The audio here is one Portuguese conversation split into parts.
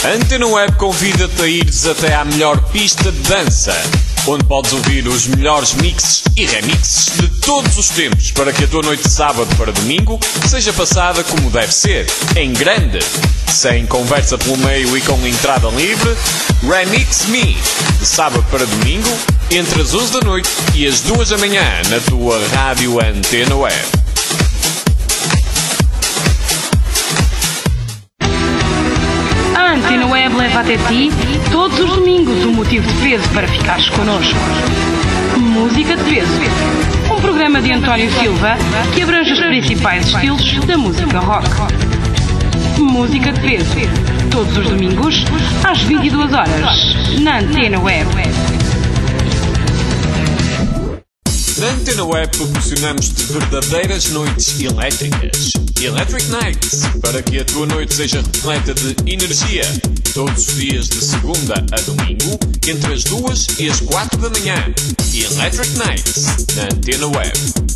A Antena Web convida-te a ires até à melhor pista de dança, onde podes ouvir os melhores mixes e remixes de todos os tempos, para que a tua noite de sábado para domingo seja passada como deve ser, em grande, sem conversa pelo meio e com entrada livre. Remix Me, de sábado para domingo, entre as 11 da noite e as 2 da manhã, na tua rádio Antena Web. A Antena Web leva até ti, todos os domingos, um motivo de peso para ficares connosco. Música de Peso. Um programa de António Silva que abrange os principais estilos da música rock. Música de Peso. Todos os domingos, às 22 horas, na Antena Web. Na Antena Web proporcionamos-te verdadeiras noites elétricas. Electric Nights, para que a tua noite seja repleta de energia. Todos os dias de segunda a domingo, entre as 2 e as 4 da manhã. Electric Nights, na Antena Web.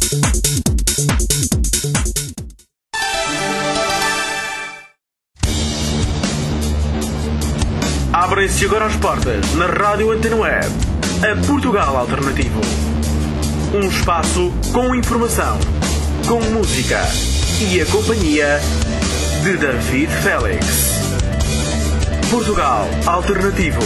Abrem-se agora as portas na Rádio Antena Web, a Portugal Alternativo. Um espaço com informação, com música e a companhia de David Félix. Portugal Alternativo.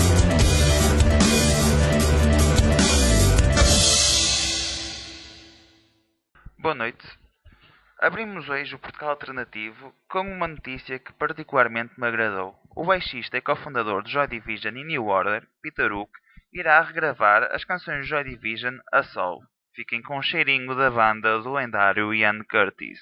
Boa noite. Abrimos hoje o Portugal Alternativo com uma notícia que particularmente me agradou. O baixista e cofundador de Joy Division e New Order, Peter Hook, irá regravar as canções de Joy Division a solo. Fiquem com um cheirinho da banda do lendário Ian Curtis.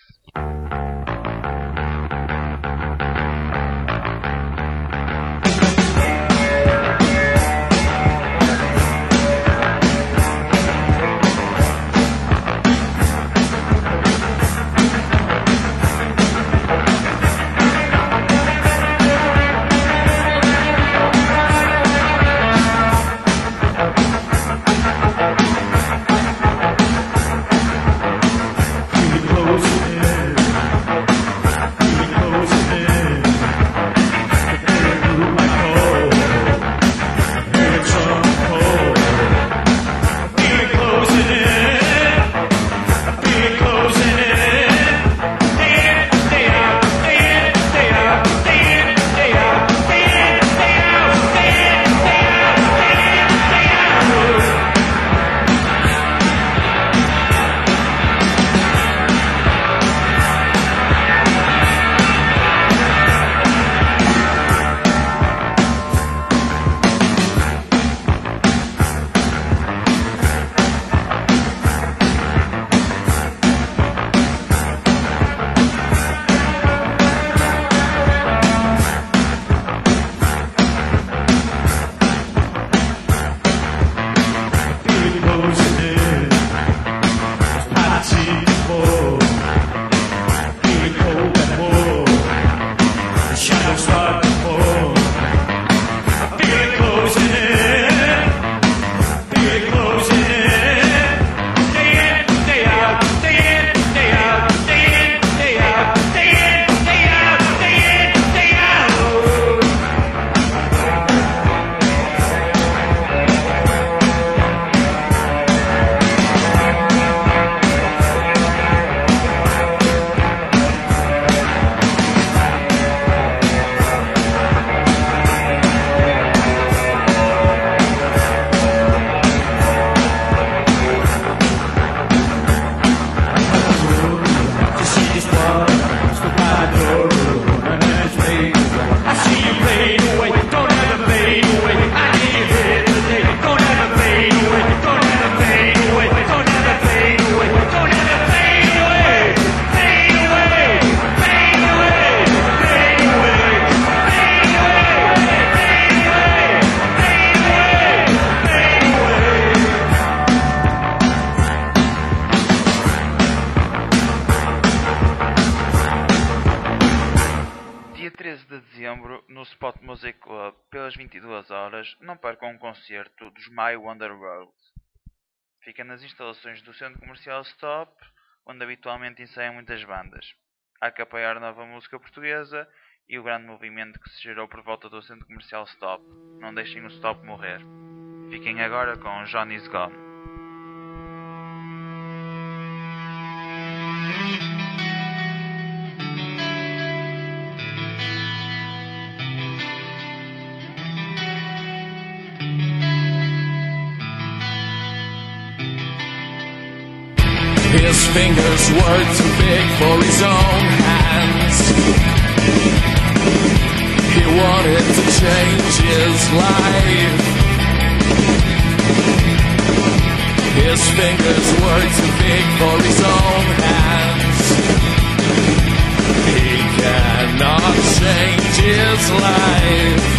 No Spot Music Club, pelas 22 horas, não percam um concerto dos My Wonder World. Fica nas instalações do Centro Comercial Stop, onde habitualmente ensaiam muitas bandas. Há que apoiar nova música portuguesa e o grande movimento que se gerou por volta do centro comercial Stop. Não deixem o Stop morrer. Fiquem agora com Johnny's Gone. His fingers were too big for his own hands. He wanted to change his life. His fingers were too big for his own hands. He cannot change his life.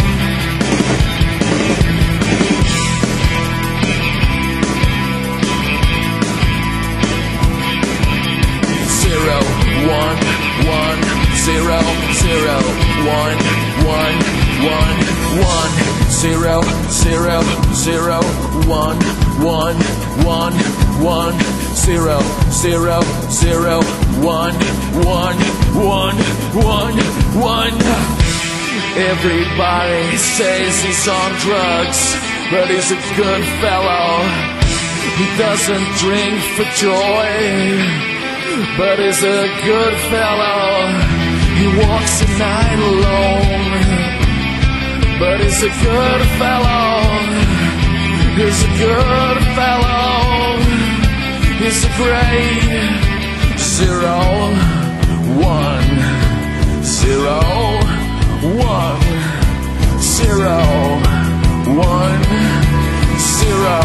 Zero, one, one, zero, zero, one, one, one, one, zero, zero, zero, one, one, one, one, zero, zero, zero, one, one, one, one, one. Everybody says he's on drugs, but he's a good fellow. He doesn't drink for joy, but he's a good fellow. He walks the night alone, but he's a good fellow. He's a good fellow. He's a great zero, one, zero, one, zero, one, zero,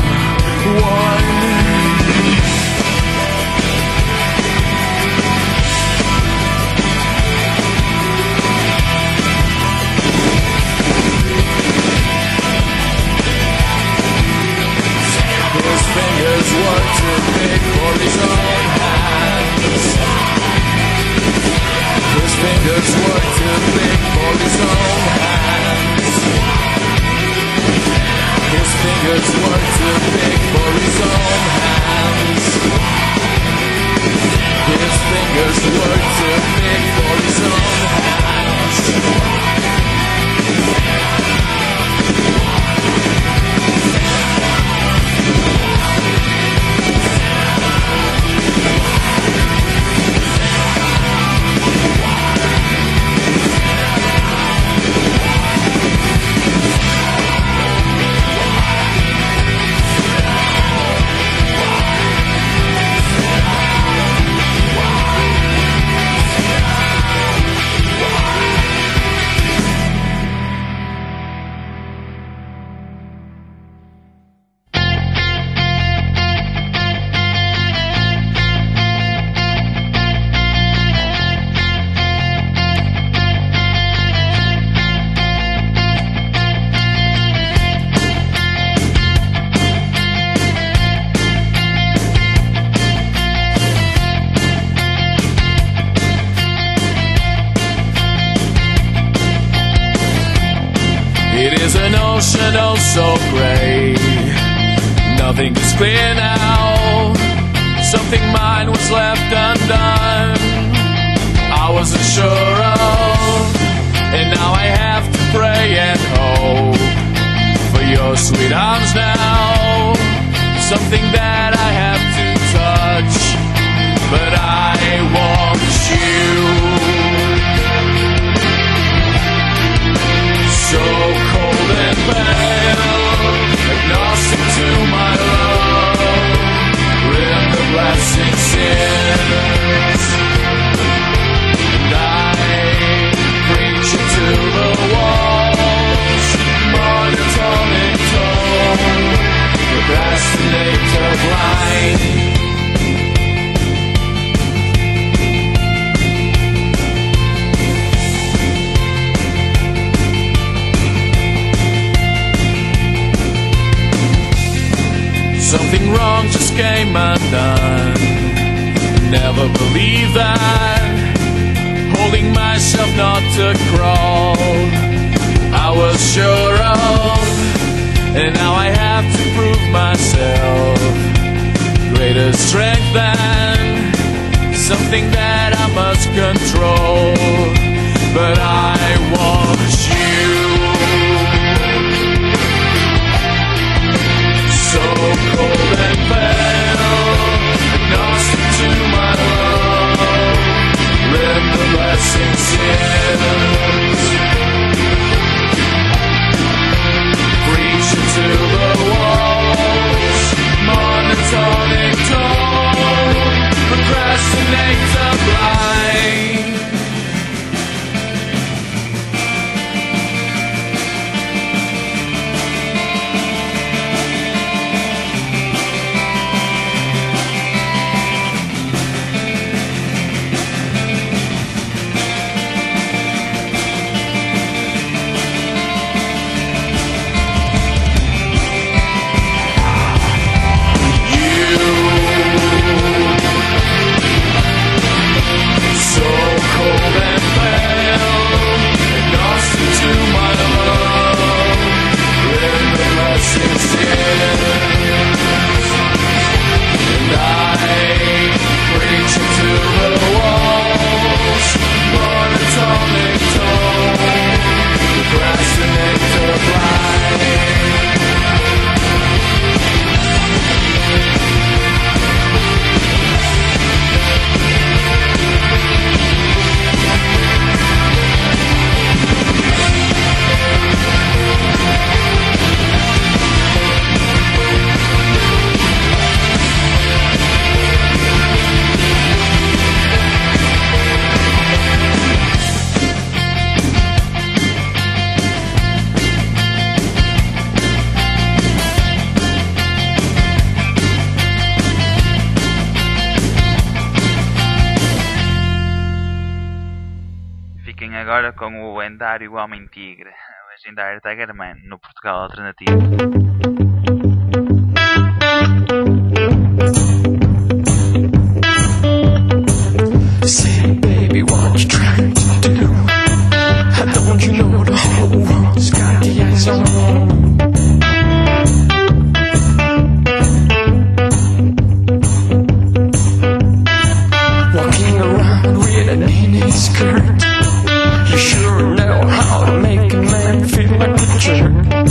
one. His fingers were too big for his own hands. His fingers were too big for his own hands. His fingers were too big for his own hands. His fingers were too big for his own hands. Ocean, oh so gray. Nothing is clear now. Something mine was left undone. I wasn't sure of, and now I have to pray and hope for your sweet arms now. Something that I have to touch, but I want you. So cold and pale, agnostic to my love, rid the blasting sins, and I preach it to the walls, monotonic tone, procrastinator blind. Something wrong just came undone. Never believed that. Holding myself not to crawl, I was sure of, and now I have to prove myself. Greater strength than something that I must control, but I Fiquem agora com o lendário Homem Tigre, o legendário Tigerman, no Portugal Alternativo. Say, baby, what you trying to do? Don't you know the whole world's got the eyes on you? Walking around with a mini skirt, you sure know how to make a man feel like a jerk.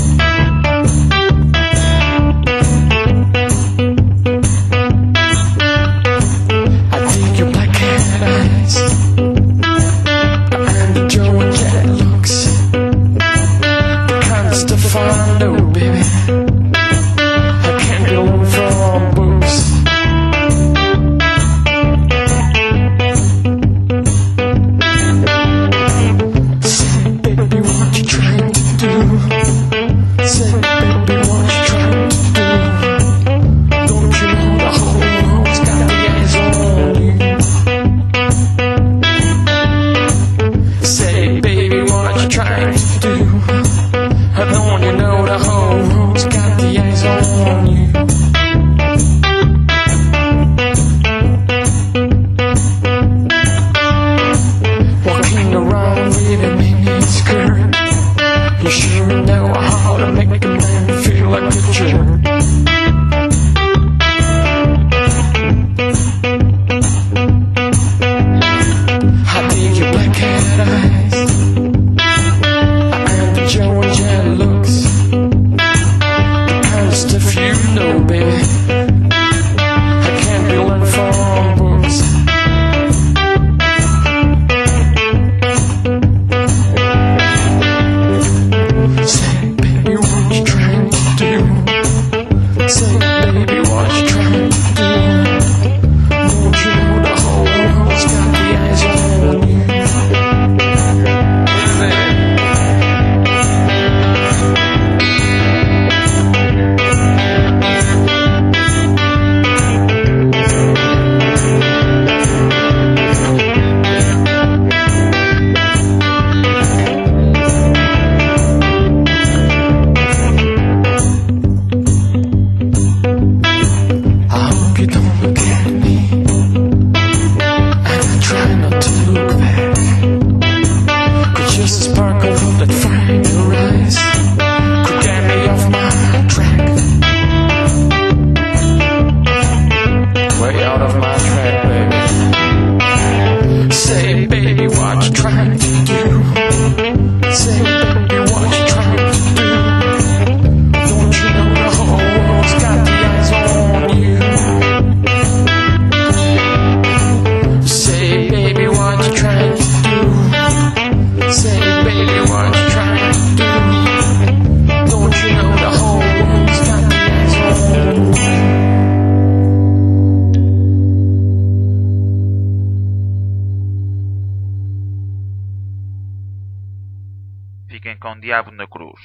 Fiquem com o Diabo na Cruz.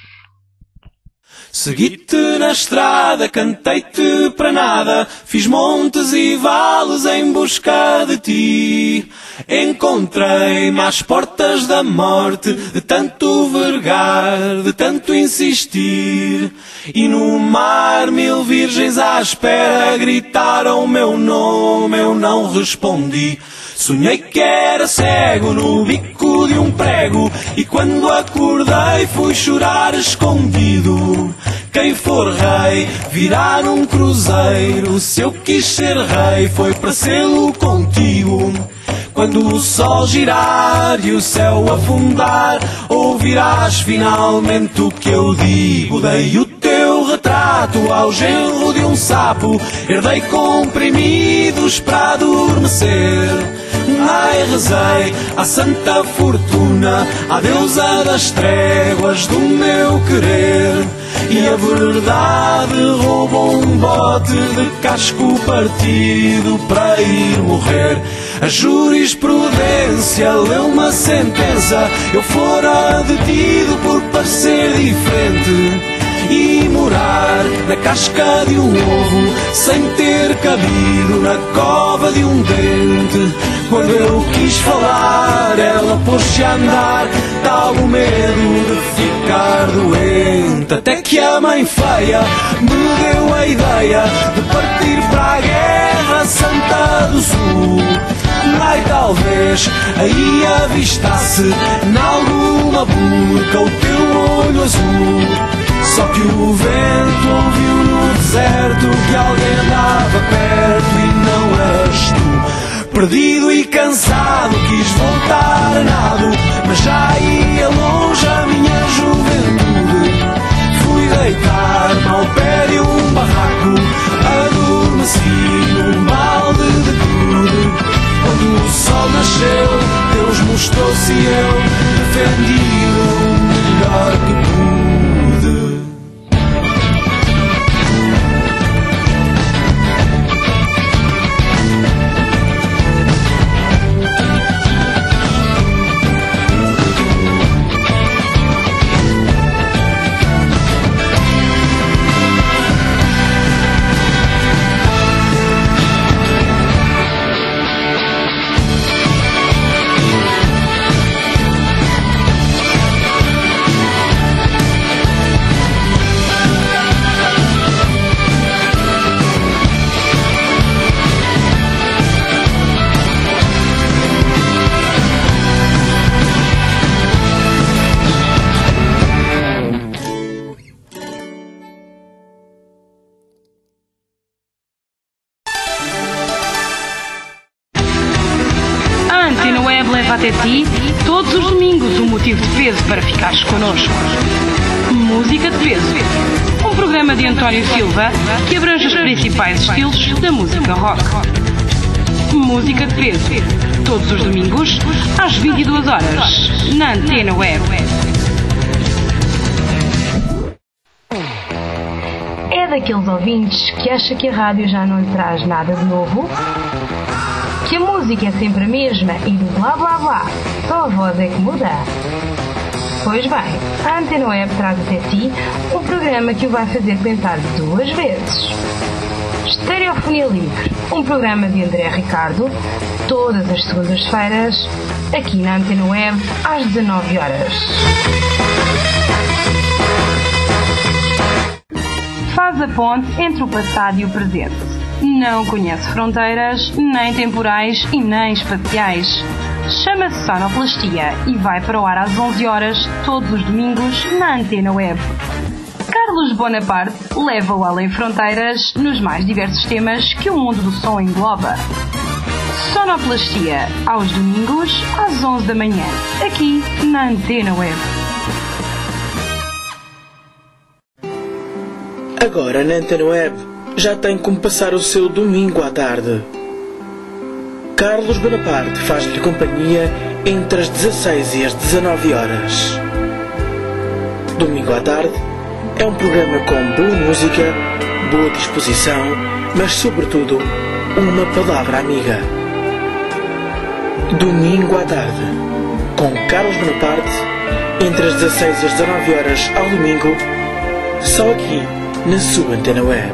Segui-te na estrada, cantei-te para nada, fiz montes e vales em busca de ti. Encontrei-me às portas da morte, de tanto vergar, de tanto insistir. E no mar 1000 virgens à espera gritaram o meu nome, eu não respondi. Sonhei que era cego no bico de um prego, e quando acordei fui chorar escondido. Quem for rei virá num cruzeiro, se eu quis ser rei foi para sê-lo contigo. Quando o sol girar e o céu afundar, ouvirás finalmente o que eu digo. Dei o teu retrato ao genro de um sapo, herdei comprimidos para adormecer. Ai, rezei à Santa Fortuna, à deusa das tréguas do meu querer. E a verdade roubou um bote de casco partido para ir morrer. A jurisprudência leu uma sentença, eu fora detido por parecer diferente. e morar na casca de um ovo, sem ter cabido na cova de um dente. Quando eu quis falar, ela pôs-se a andar, tal o medo de ficar doente. Até que a mãe feia me deu a ideia de partir para a Guerra Santa do Sul. Ai, talvez aí avistasse n'alguma burca o teu olho azul. Só que o vento ouviu no deserto que alguém andava perto e não eras tu. Perdido e cansado quis voltar a nado, mas já ia longe a minha juventude. Fui deitar-me ao pé de um barraco, adormeci num balde de gude. Quando o sol nasceu, Deus mostrou-se e eu defendi-o melhor que pude. Até ti, todos os domingos, um motivo de peso para ficares connosco. Música de Peso, um programa de António Silva que abrange os principais estilos da música rock. Música de Peso, todos os domingos, às 22 horas, na Antena Web. É daqueles ouvintes que acha que a rádio já não lhe traz nada de novo? Que a música é sempre a mesma e do blá blá blá, só a voz é que muda? Pois bem, a Antena Web traz até si um programa que o vai fazer pensar 2 vezes. Estereofonia Livre, um programa de André Ricardo, todas as segundas-feiras, aqui na Antena Web, às 19 horas. Faz a ponte entre o passado e o presente. Não conhece fronteiras, nem temporais e nem espaciais. Chama-se Sonoplastia e vai para o ar às 11 horas, todos os domingos, na Antena Web. Carlos Bonaparte leva-o além fronteiras nos mais diversos temas que o mundo do som engloba. Sonoplastia, aos domingos, às 11 da manhã, aqui na Antena Web. Agora na Antena Web já tem como passar o seu domingo à tarde. Carlos Bonaparte faz-lhe companhia entre as 16 e as 19 horas. Domingo à tarde é um programa com boa música, boa disposição, mas sobretudo uma palavra amiga. Domingo à tarde, com Carlos Bonaparte, entre as 16 e as 19 horas ao domingo, só aqui na sua Antena Web.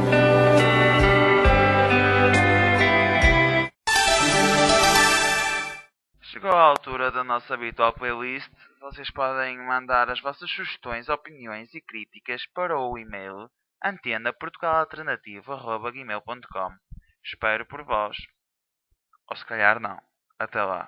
Chegou a altura da nossa habitual playlist. Vocês podem mandar as vossas sugestões, opiniões e críticas para o e-mail antenaportugalalternativo@gmail.com. Espero por vós. Ou se calhar não. Até lá.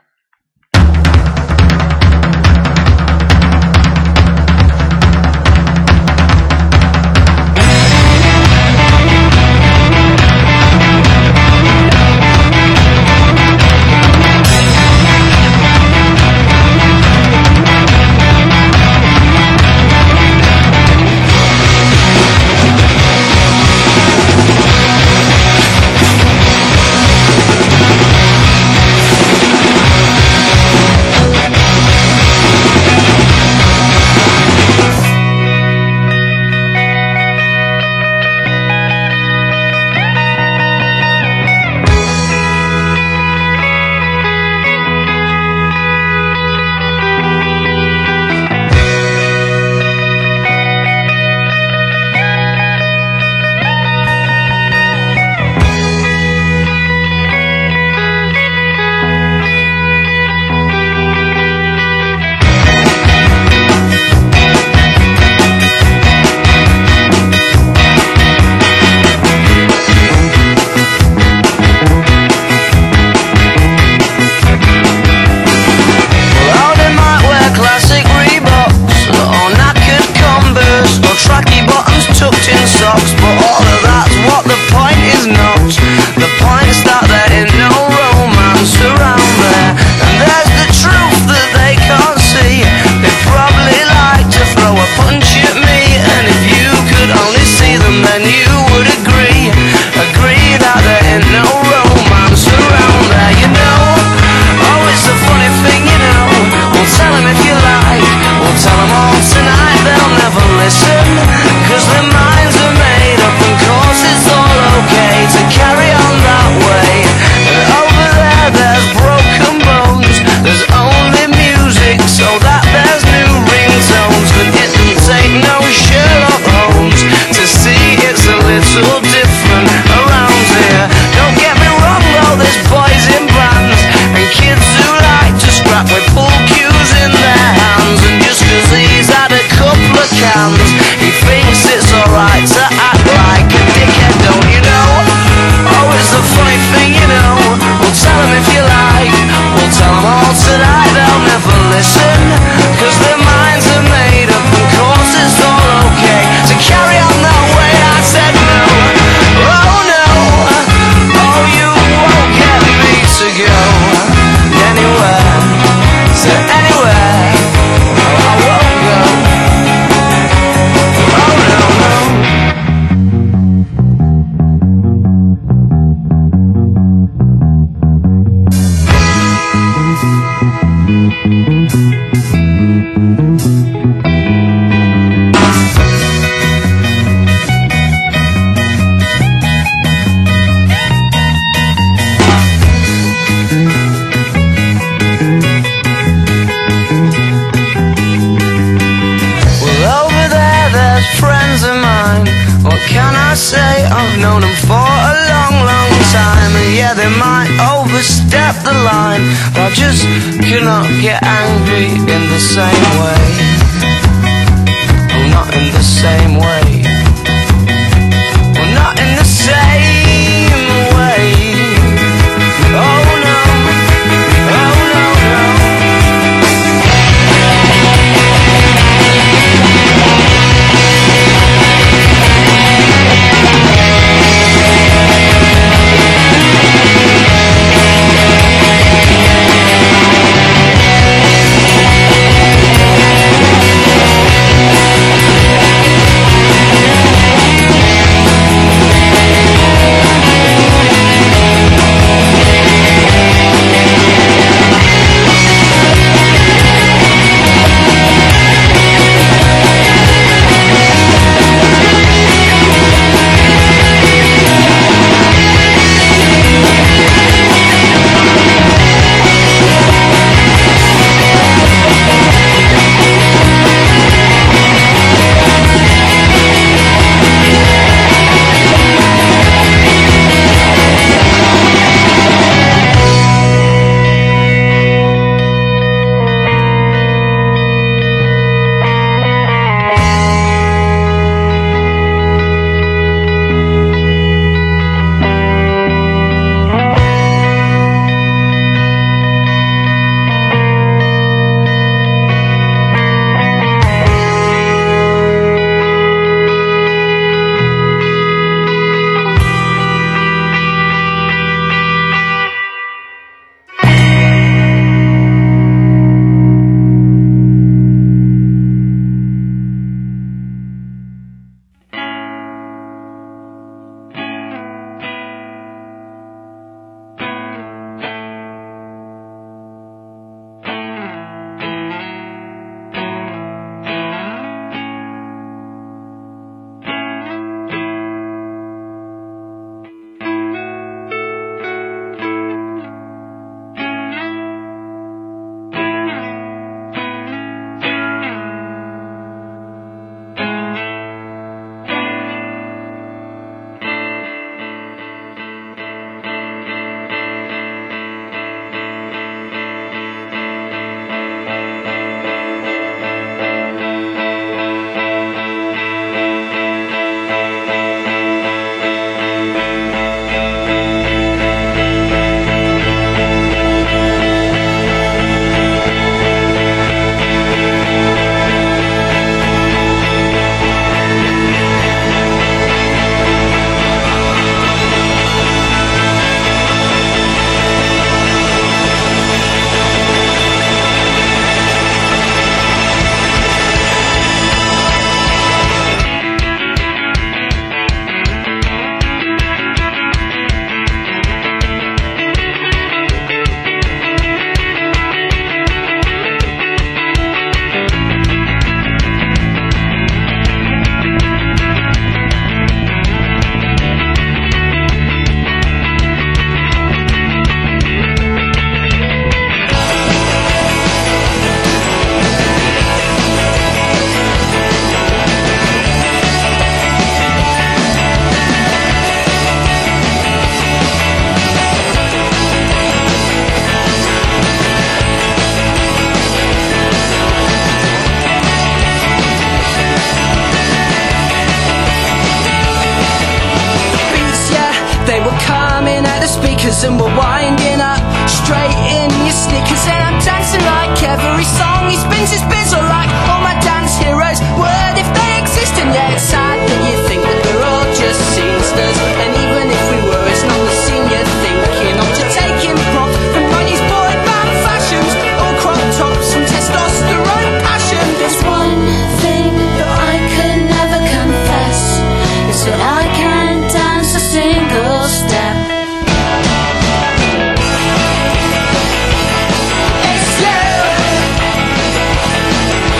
I've known them for a long, long time, and yeah, they might overstep the line, but I just cannot get angry in the same way. Oh, not in the same way. Oh, not in the same way. Oh no, oh no, no. And we're winding up straight in your sneakers, and I'm dancing like every song he spins his bizzle like all my dance heroes would if they exist. And yeah, it's sad that you think that we're all just scenesters, and even if we were, it's not the scene you're thinking of. To take in prop from 90s boy band fashions, all crop tops and testosterone passion. There's one thing that I could never confess, is that I can't dance a single step. It's you.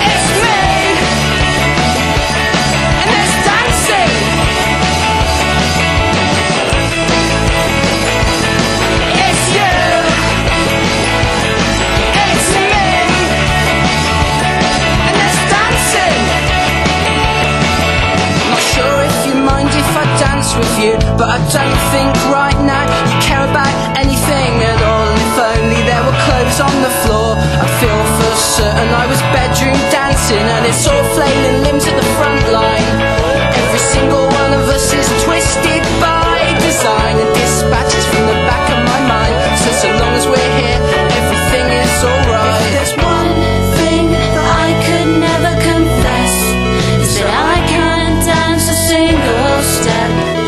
bedroom dancing, and it's all flailing limbs at the front line. Every single one of us is twisted by design and dispatches from the back of my mind. So long as we're here, everything is alright. If there's one thing that I could never confess, it's that I can't dance a single step.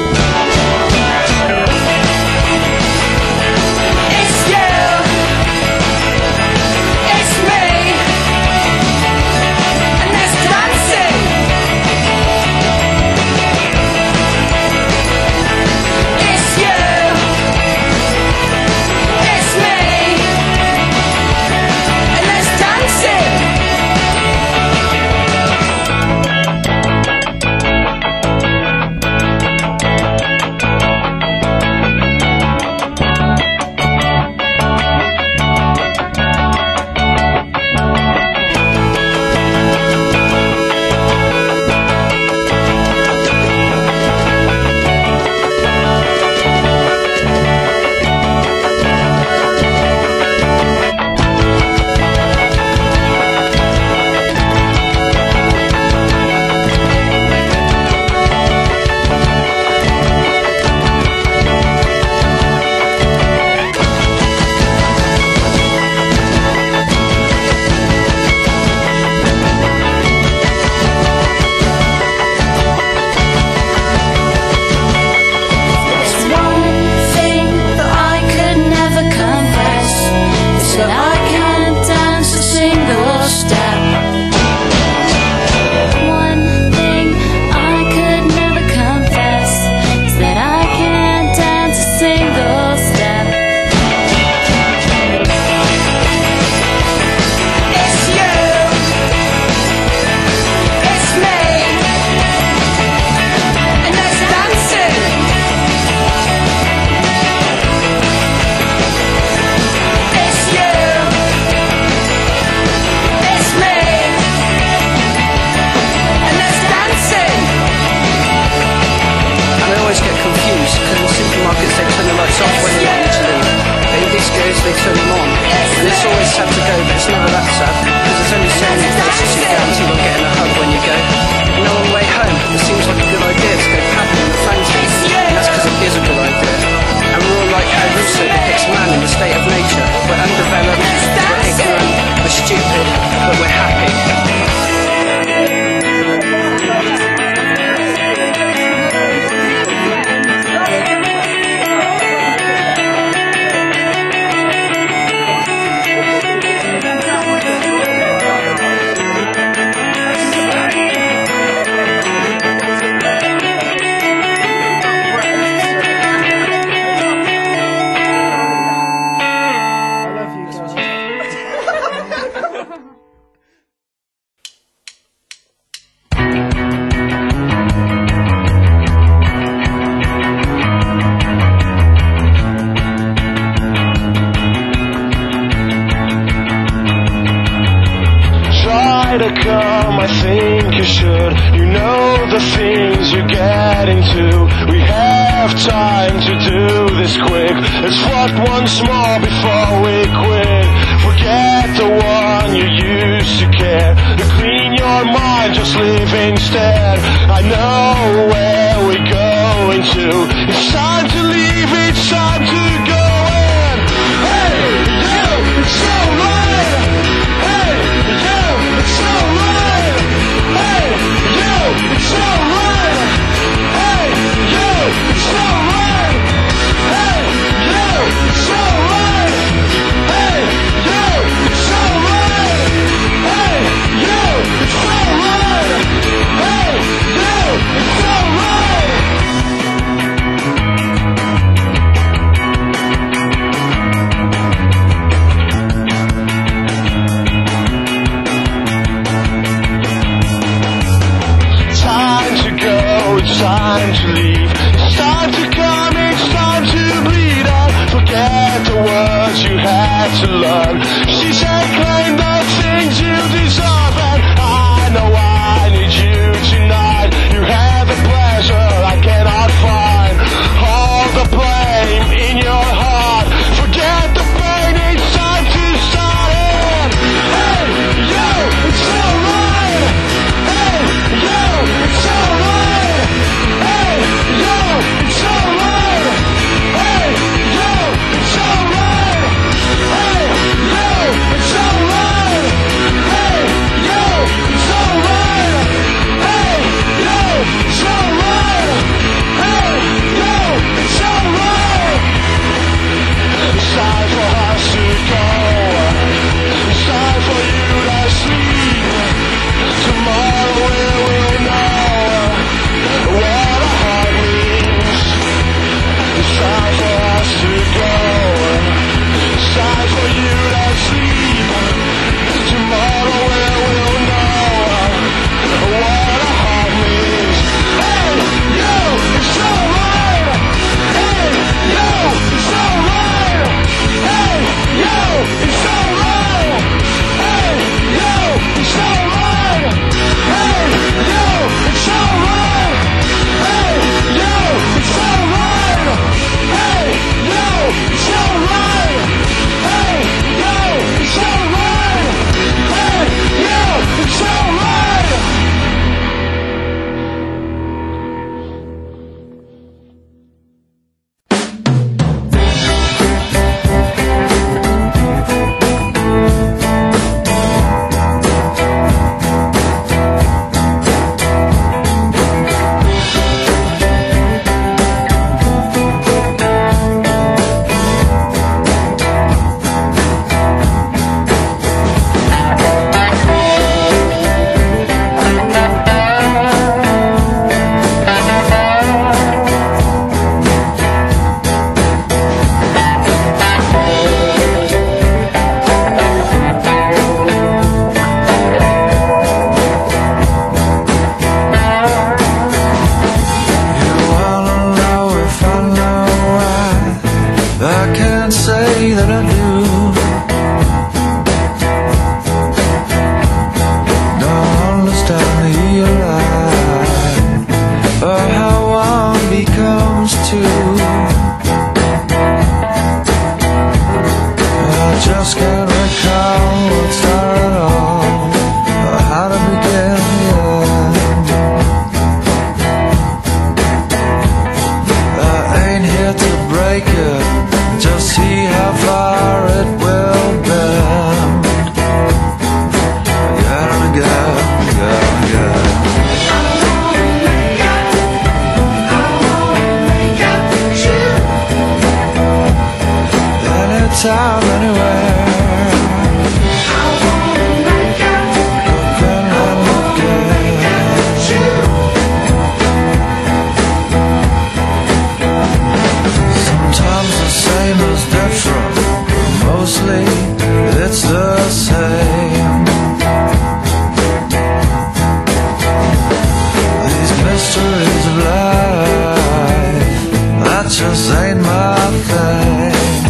It's you, it's me, and there's dancing. It's you, it's me, and there's dancing. They turn them on, and it's always sad to go, but it's never that sad, because there's only so many places you go until you're getting a hug when you go. You know, on the way home, it seems like a good idea to go paddling in the fountain, and that's because it is a good idea. And we're all like how Russo depicts man in the state of nature. We're undeveloped, we're ignorant, we're stupid, but we're happy. To come, I think you should. You know the things you're getting to. We have time to do this quick. Let's fuck once more before we quit. Forget the one you used to care. Clean your mind, just live instead. I know where we're going to. It's time to leave, it's time to go in. Hey, you, it's so right. Hey, you, it's so right. Hey, you, it's so right. Hey, you, it's so right. Hey, you, it's so right. Hey, you, it's so right. Hey, you, it's so right. Hey, you, it's so right. It's time to leave. It's time to come. It's time to bleed out. Forget the words you had to learn. She said, claim the things you deserve, and I know I need you tonight. You had the pleasure I cannot find. All the blame in your heart. Forget the pain. It's time to start it. Hey, you. It's Anytime, anywhere. Sometimes the same is different, mostly it's the same. These mysteries of life, that just ain't my thing.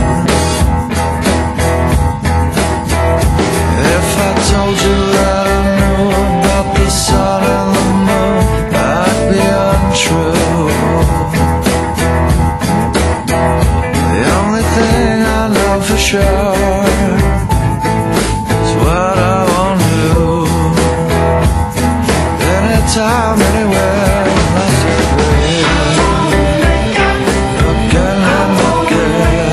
If I told you that I knew about the sun and the moon, that'd be untrue. The only thing I know for sure is what I want to do. Anytime, anywhere, that's it. Again and again.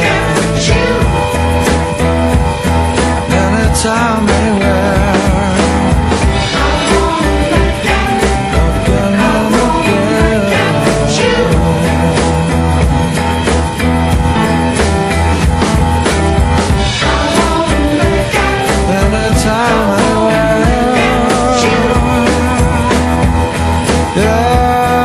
Anytime, anywhere. Again and again. Anytime, anywhere. Yeah.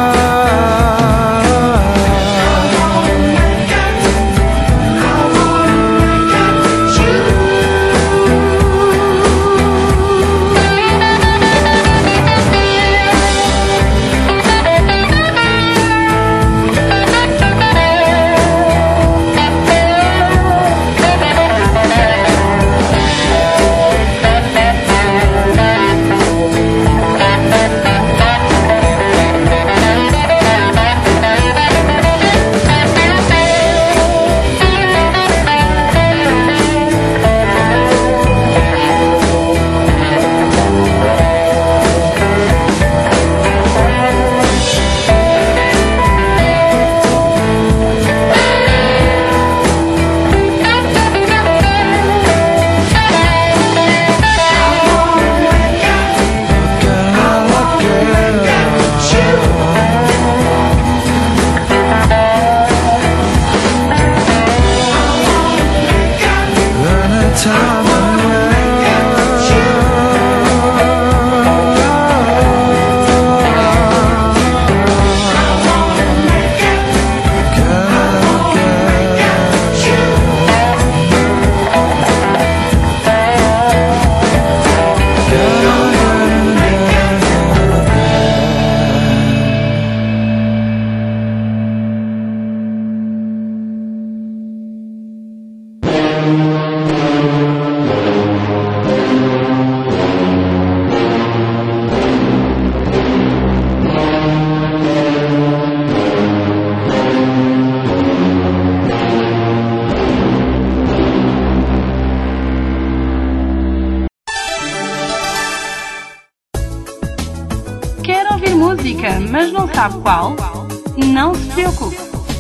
Mas não sabe qual? Não se preocupe.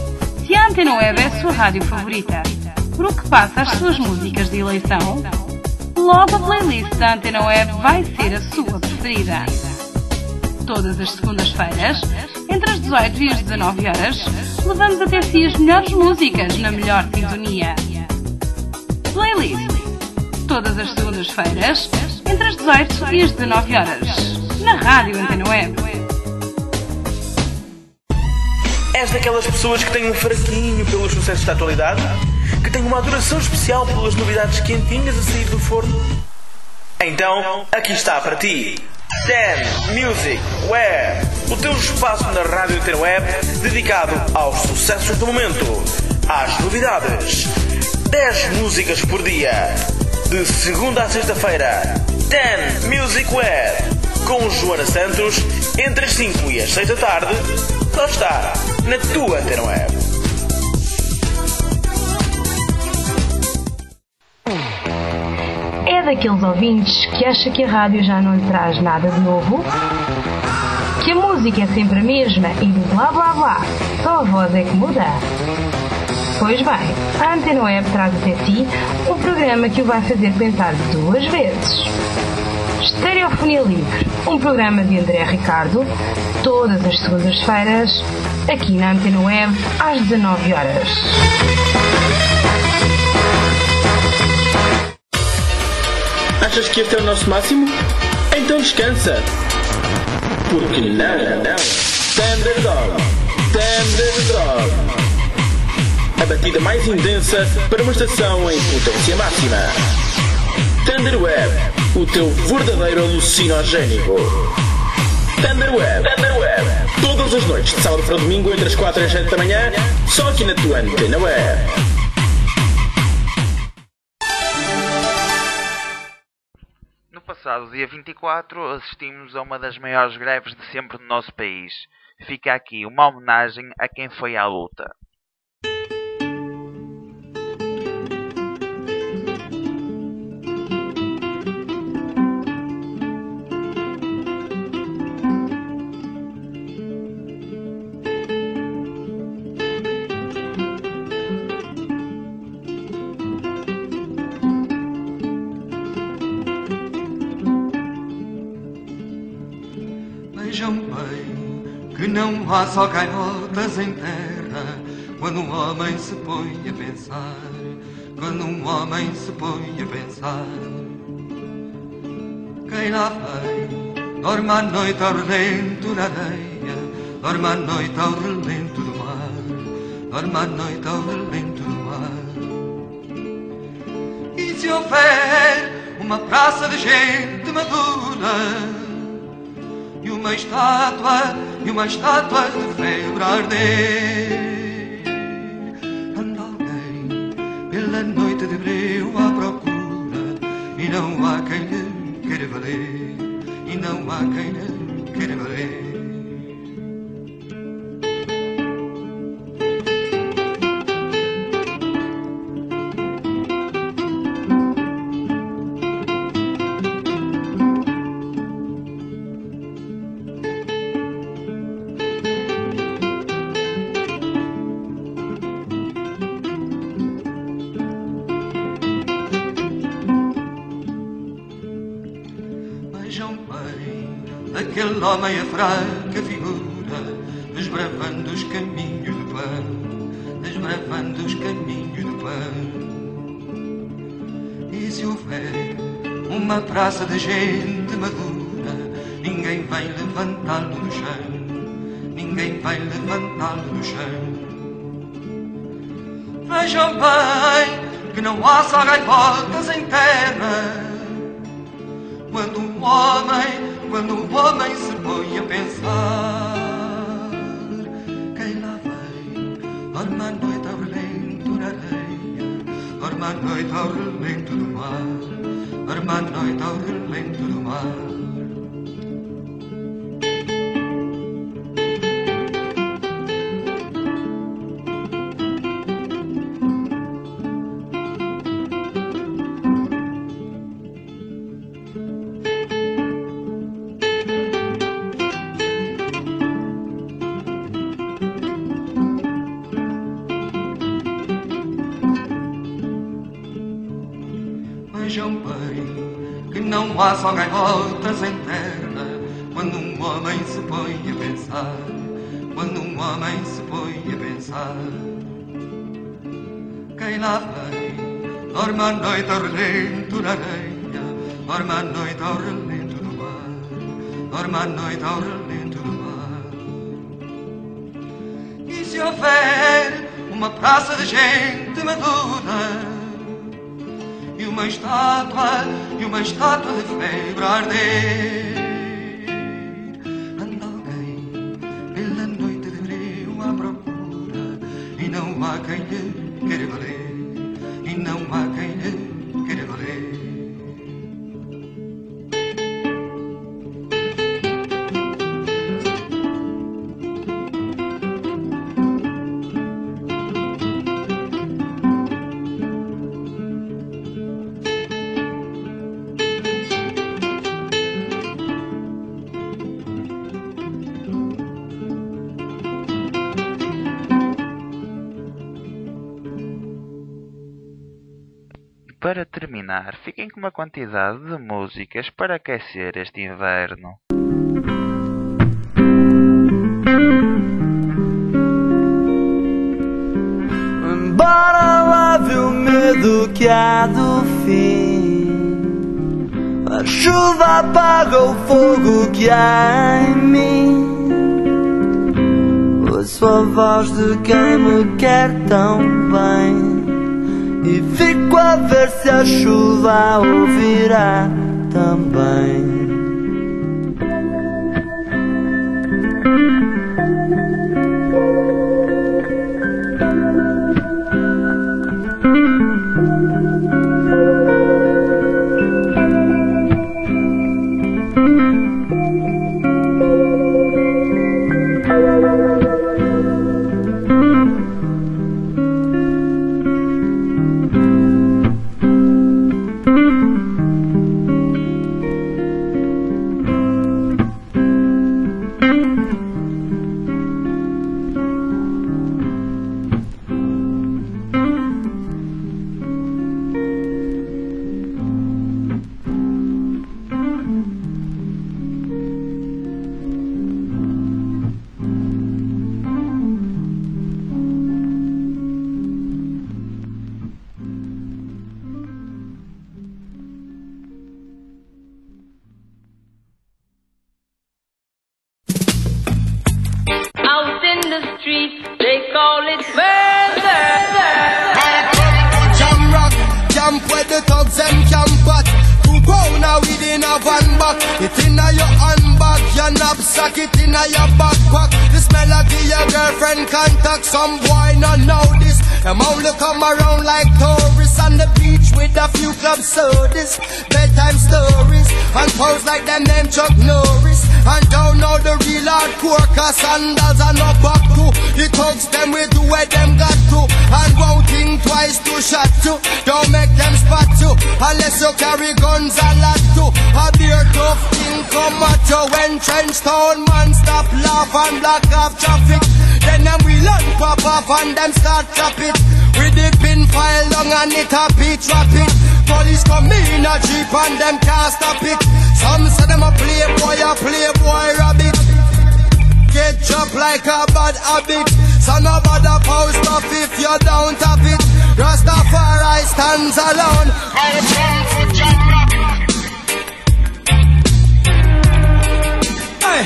Se a Antena Web é a sua rádio favorita, porque passa as suas músicas de eleição, logo a playlist da Antena Web vai ser a sua preferida. Todas as segundas-feiras, entre as 18 e as 19 horas, levamos até si as melhores músicas na melhor sintonia. Playlist. Todas as segundas-feiras, entre as 18 e as 19 horas, na Rádio Antena Web. És daquelas pessoas que têm um fraquinho pelos sucessos da atualidade? Que têm uma adoração especial pelas novidades quentinhas a sair do forno? Então, aqui está para ti Dan Music Web, o teu espaço na Rádio Antena Web dedicado aos sucessos do momento, às novidades. 10 músicas por dia, de segunda a sexta-feira. Dan Music Web, com Joana Santos, entre as 5 e as 6 da tarde, só está na tua Antena Web. É daqueles ouvintes que acha que a rádio já não lhe traz nada de novo? Que a música é sempre a mesma e do blá blá blá, só a voz é que muda? Pois bem, a Antena Web traz até si um programa que o vai fazer pensar 2 vezes. Estereofonia Livre, um programa de André Ricardo, todas as segundas-feiras, aqui na Antena Web, às 19 horas. Achas que este é o nosso máximo? Então descansa. Porque não. Thunderdog. A batida mais intensa para uma estação em potência máxima. Thunderweb, o teu verdadeiro alucinogénico. Thunderweb. Todas as noites, de sábado para domingo, entre as 4 e as 7 da manhã, só aqui na tua Antena Web. No passado dia 24 assistimos a uma das maiores greves de sempre no nosso país. Fica aqui uma homenagem a quem foi à luta. Vejam bem que não há só gaivotas em terra quando um homem se põe a pensar, quando um homem se põe a pensar. Quem lá vem, dorme à noite ao relento na areia, dorme à noite ao relento do mar, dorme à noite ao relento do mar. E se houver uma praça de gente madura e uma estátua de febre a arder, anda alguém pela noite de breu à procura, e não há quem lhe queira valer, e não há quem lhe queira valer. Aquele homem a fraca figura, desbravando os caminhos do pão, desbravando os caminhos do pão. E se houver uma praça de gente madura, ninguém vai levantá-lo do chão, ninguém vai levantá-lo do chão. Vejam bem que não há só gaivotas em terra quando um homem se põe a pensar. Quem lá vem, dorme à noite ao relento na areia, dorme à noite ao relento do mar, dorme à noite ao relento do mar. Vejam bem que não há só gaivotas em terra quando um homem se põe a pensar, quando um homem se põe a pensar. Quem lá vem, dorme à noite ao relento na areia, dorme à noite ao relento do mar, dorme à noite ao relento do mar. E se houver uma praça de gente madura e uma estátua de febre a arder, anda alguém pela noite de breu à procura, e não há quem lhe queira valer, e não há quem lhe queira valer. Para terminar, fiquem com uma quantidade de músicas para aquecer este inverno. Embora leve o medo que há do fim, A chuva apaga o fogo que há em mim. Ouço a voz de quem me quer tão bem e fico a ver se a chuva a ouvirá também. Out in the street, they call it murder. Jam rock, camp where the thugs them camp at. To go now within a van back. It inna your handbag, your knapsack, it inna your backpack. The smell of your girlfriend contact. Some boy not know this. Them only come around like tourists on the beach with a few club sodas, bedtime stories, and pose like them name Chuck Norris. And don't know the real hardcore, cause sandals are not back to. The thugs them will do what them got to, and won't think twice to shot to. Don't make them spot you, unless you carry guns a lot to. A beer tough thing come at you when trench town man stop laugh and block off traffic. Then them will pop off and them start chop it. With the pin file long and it a beat rapid. Police come in a jeep and them can't stop it. Some say them a playboy rabbit. Get chopped like a bad habit. So no bother post up if you don't have it. Rastafari stands alone. Hey.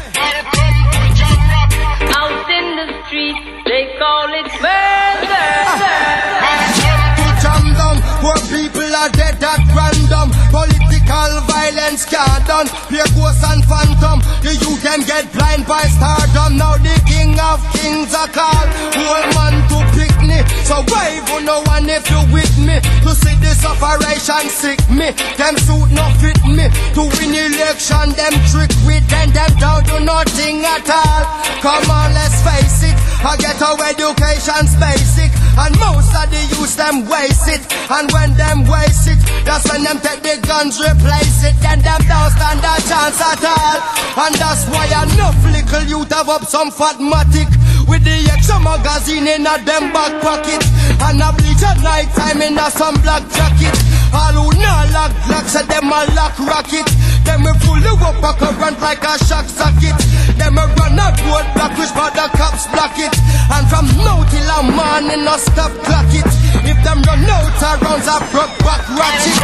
Out in the street, they call it murder. To jam down, poor people are dead at random. Political violence can't done. Pure ghosts and phantom. The youth them get blind by stardom. Now the king of kings are called. Whole man to pick me. So wave on no one if you with me. To see this operation sick me. Them suit no fit me. To win election them trick with them don't do nothing at all. Come on let's face it. I get our education's basic. And most of the youth them waste it. And when them waste it, that's when them take the guns replace it. Then them don't stand a chance at all. And that's why enough little youth have up some fatmatic with the extra magazine in a them back pocket. And a bleach at night time in a some black jacket. All who not lock blocks and them a lock rocket. Them will pull you up a current like a shock socket. Them a run a road block which but the cops block it. And from now till a morning no stop clock it. If them run out of rounds a broke back ratchet.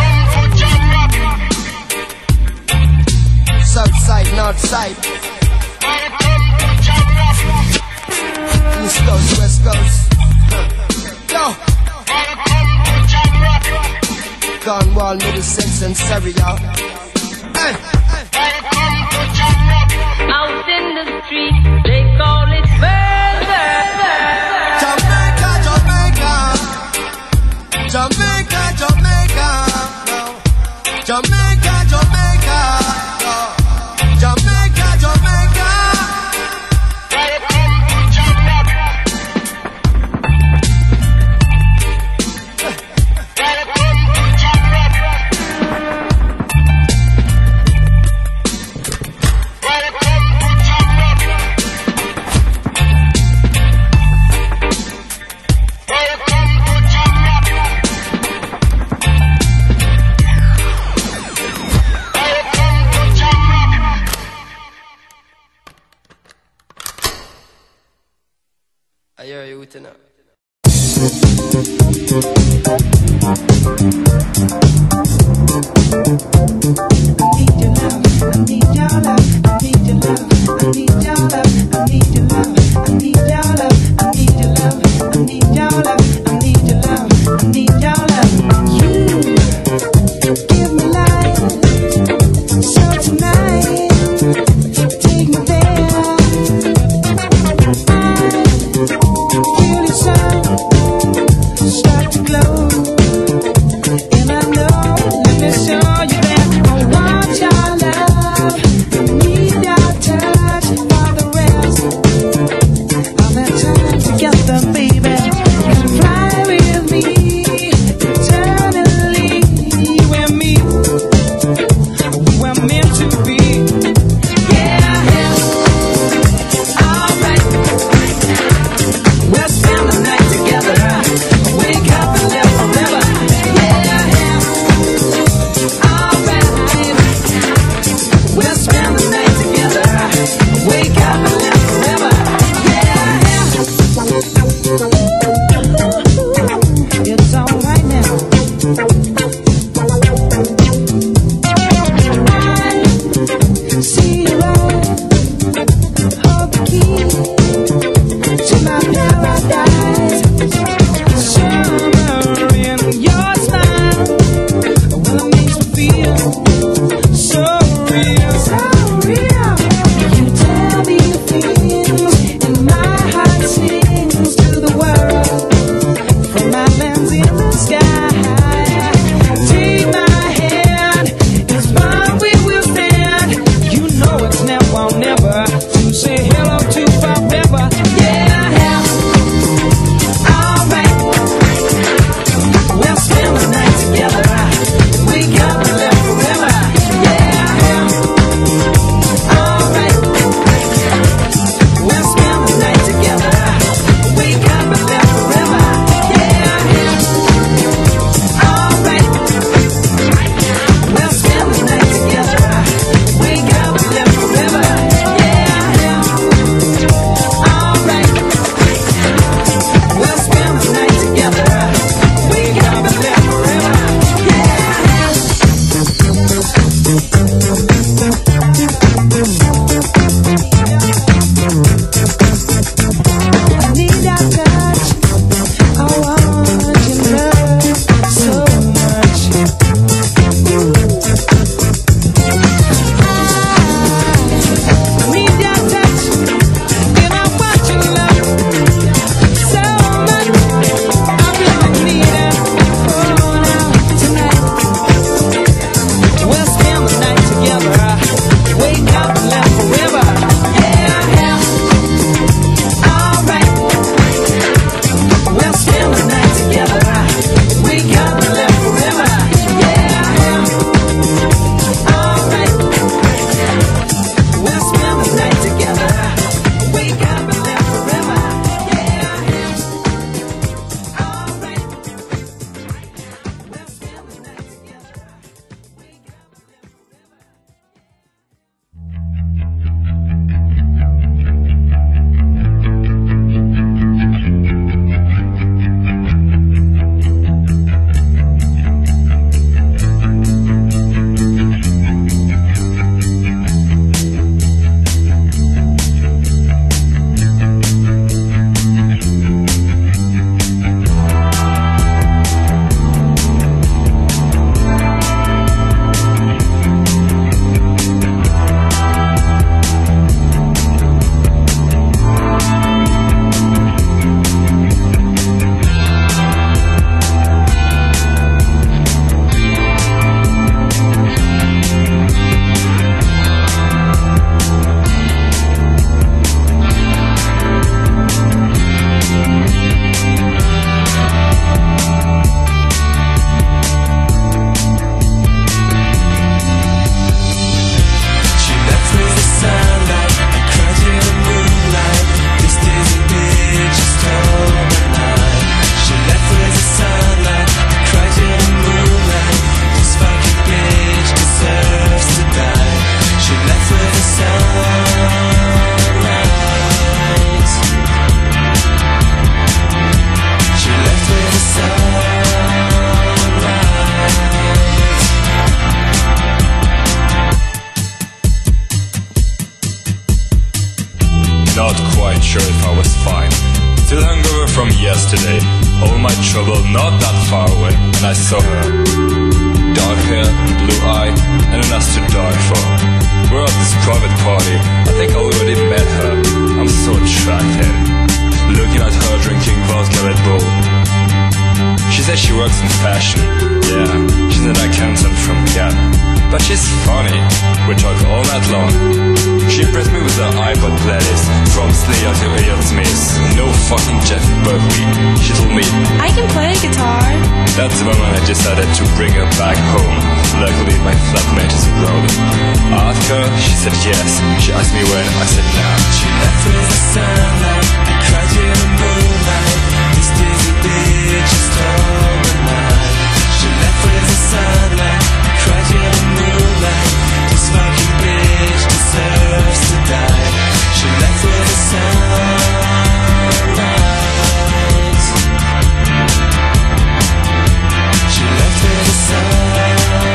South side, north side, East coast, west coast. Yo. Cornwall, Middlesex and Surrey, y'all. Hey. Out in the street, they call it murder. Jamaica, Jamaica, Jamaica, Jamaica, Jamaica, Jamaica, Jamaica, Jamaica. I hear you with it now. Let me show you that I want your love. not quite sure if I was fine. Still hungover from yesterday, all my trouble not that far away, and I saw her. Dark hair, blue eye, and an us to die for. We're at this private party, I think I already met her. I'm so attracted, looking at her drinking vodka Red Bull. She says she works in fashion, yeah, she's an accountant from Gap. But she's funny, we talk all night long. She impressed me with her iPod playlist, from Slayer to Elliott Smith. No fucking Jeff Buckley. She told me I can play guitar. That's the moment I decided to bring her back home. Luckily my flatmate is abroad. I asked her, she said yes. She asked me when, I said now. She left with the sunlight, cried in the moonlight. This dizzy bitch just all the night. She left with the sunlight, cried in the moonlight. This fucking bitch deserves to die. She left with the sunlight. She left with the sunlight.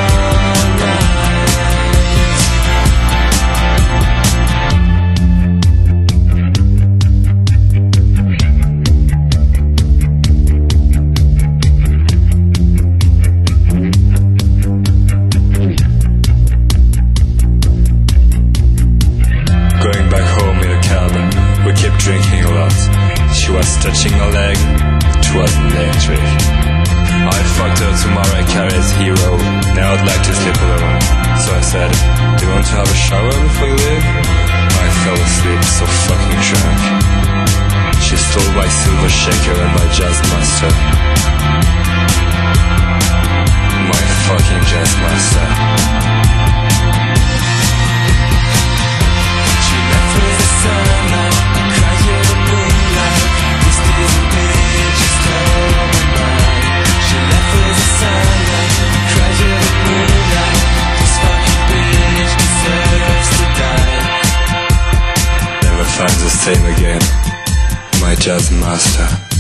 Drinking a lot. She was touching my leg. It was electric. I fucked her to Mariah Carey's Hero. Now I'd like to sleep alone. So I said, do you want to have a shower before you leave? I fell asleep so fucking drunk. She stole my silver shaker and my jazz master. My fucking jazz master. She left with the sunlight. Never find the same again, my jazz master.